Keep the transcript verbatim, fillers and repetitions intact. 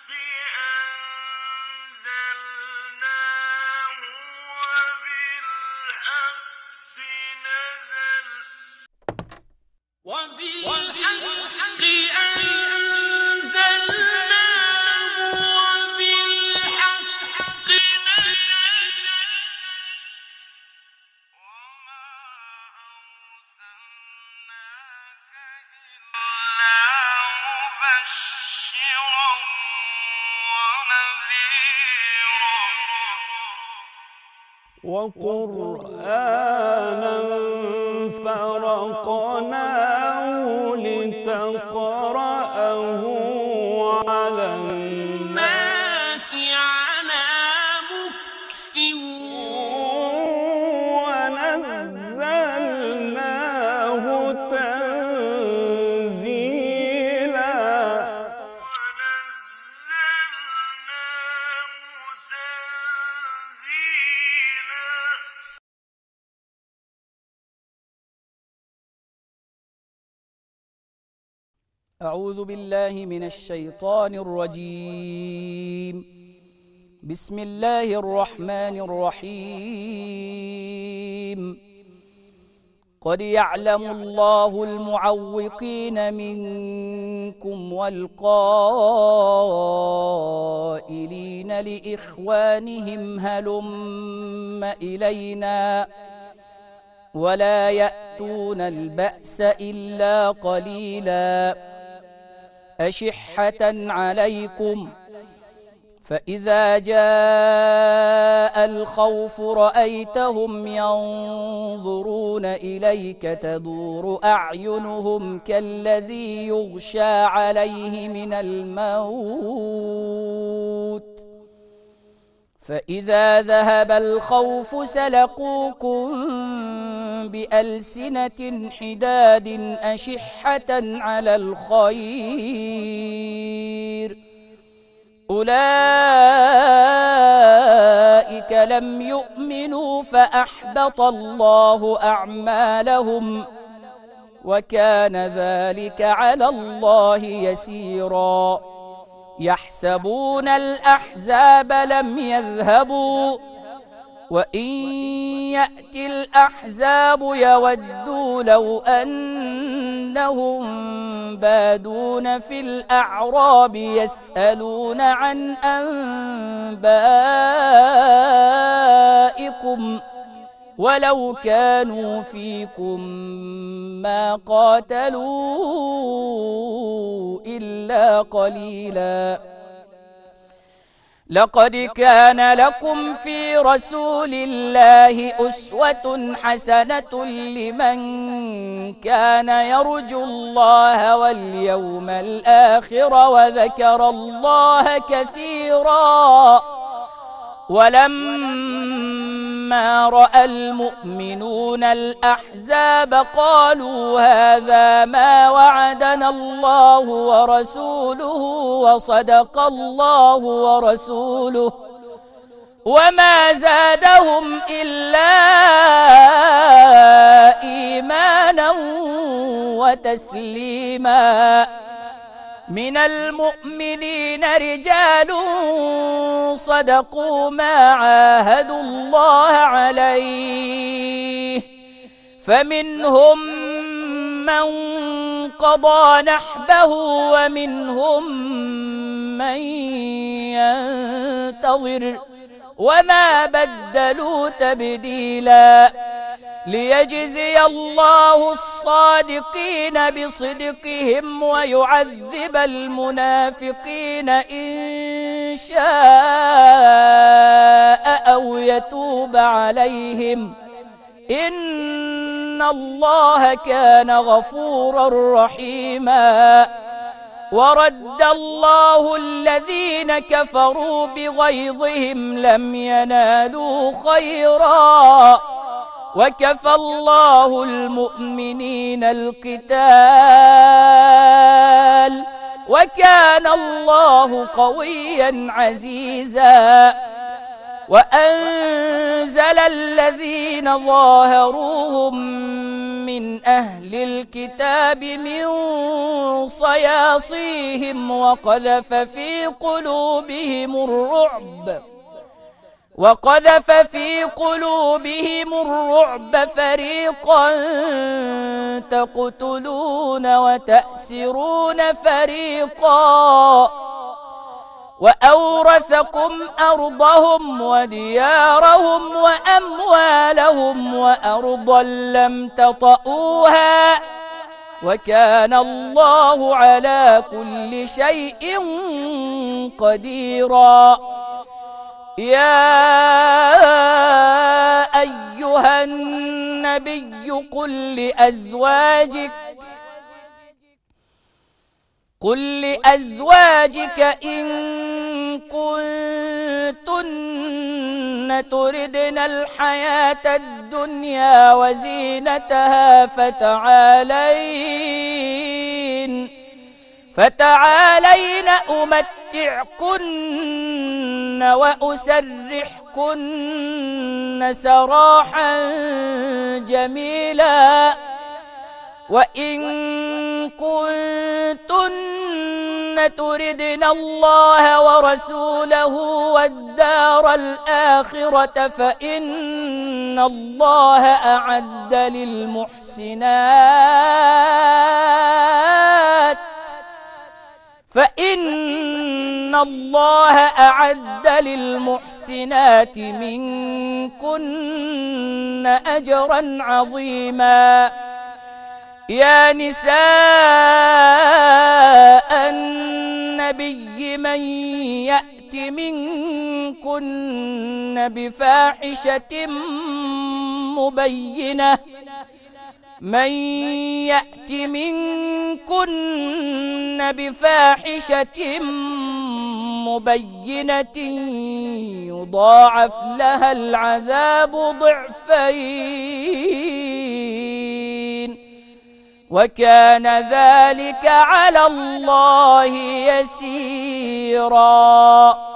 وقرآنا فرقناه لتقرأه على الناس على مكث ونزلناه تنزيلا. أعوذ بالله من الشيطان الرجيم. بسم الله الرحمن الرحيم. قد يعلم الله المعوقين منكم والقائلين لإخوانهم هلم إلينا ولا يأتون البأس إلا قليلا أشحة عليكم فإذا جاء الخوف رأيتهم ينظرون إليك تدور أعينهم كالذي يغشى عليه من الموت فإذا ذهب الخوف سلقوكم بألسنة حداد أشحة على الخير أولئك لم يؤمنوا فأحبط الله أعمالهم وكان ذلك على الله يسيرا. يحسبون الأحزاب لم يذهبوا وإن يأتي الأحزاب يودوا لو أنهم بادون في الأعراب يسألون عن أنبائكم ولو كانوا فيكم ما قاتلوا إلا قليلا. لقد كان لكم في رسول الله أسوة حسنة لمن كان يرجو الله واليوم الآخر وذكر الله كثيرا. ولما رأى المؤمنون الأحزاب قالوا هذا ما وعدنا الله ورسوله وصدق الله ورسوله وما زادهم إلا إيمانا وتسليما. من المؤمنين رجال صدقوا ما عاهدوا الله عليه فمنهم من قضى نحبه ومنهم من ينتظر وما بدلوا تبديلا. ليجزي الله الصادقين بصدقهم ويعذب المنافقين إن شاء أو يتوب عليهم إن الله كان غفورا رحيما. ورد الله الذين كفروا بغيظهم لم ينالوا خيرا وكفى الله المؤمنين القتال وكان الله قويا عزيزا. وأنزل الذين ظاهروهم من أهل الكتاب من صياصيهم وقذف في قلوبهم الرعب وقذف في قلوبهم الرعب فريقا تقتلون وتأسرون فريقا وأورثكم أرضهم وديارهم وأموالهم وأرضا لم تطئوها وكان الله على كل شيء قديرا. يا أيها النبي قل لأزواجك قل لأزواجك إن كنتن تردن الحياة الدنيا وزينتها فتعالين فتعالين أمتعكن وأسرحكن سراحا جميلا. وإن كنتن تردن الله ورسوله والدار الآخرة فإن الله أعد للمحسنات فإن الله أعد للمحسنات منكن أجرا عظيما. يا نساء النبي من يأت منكن بفاحشة مبينة من يأت منكن بفاحشة مبينة يضاعف لها العذاب ضعفين وكان ذلك على الله يسيرا.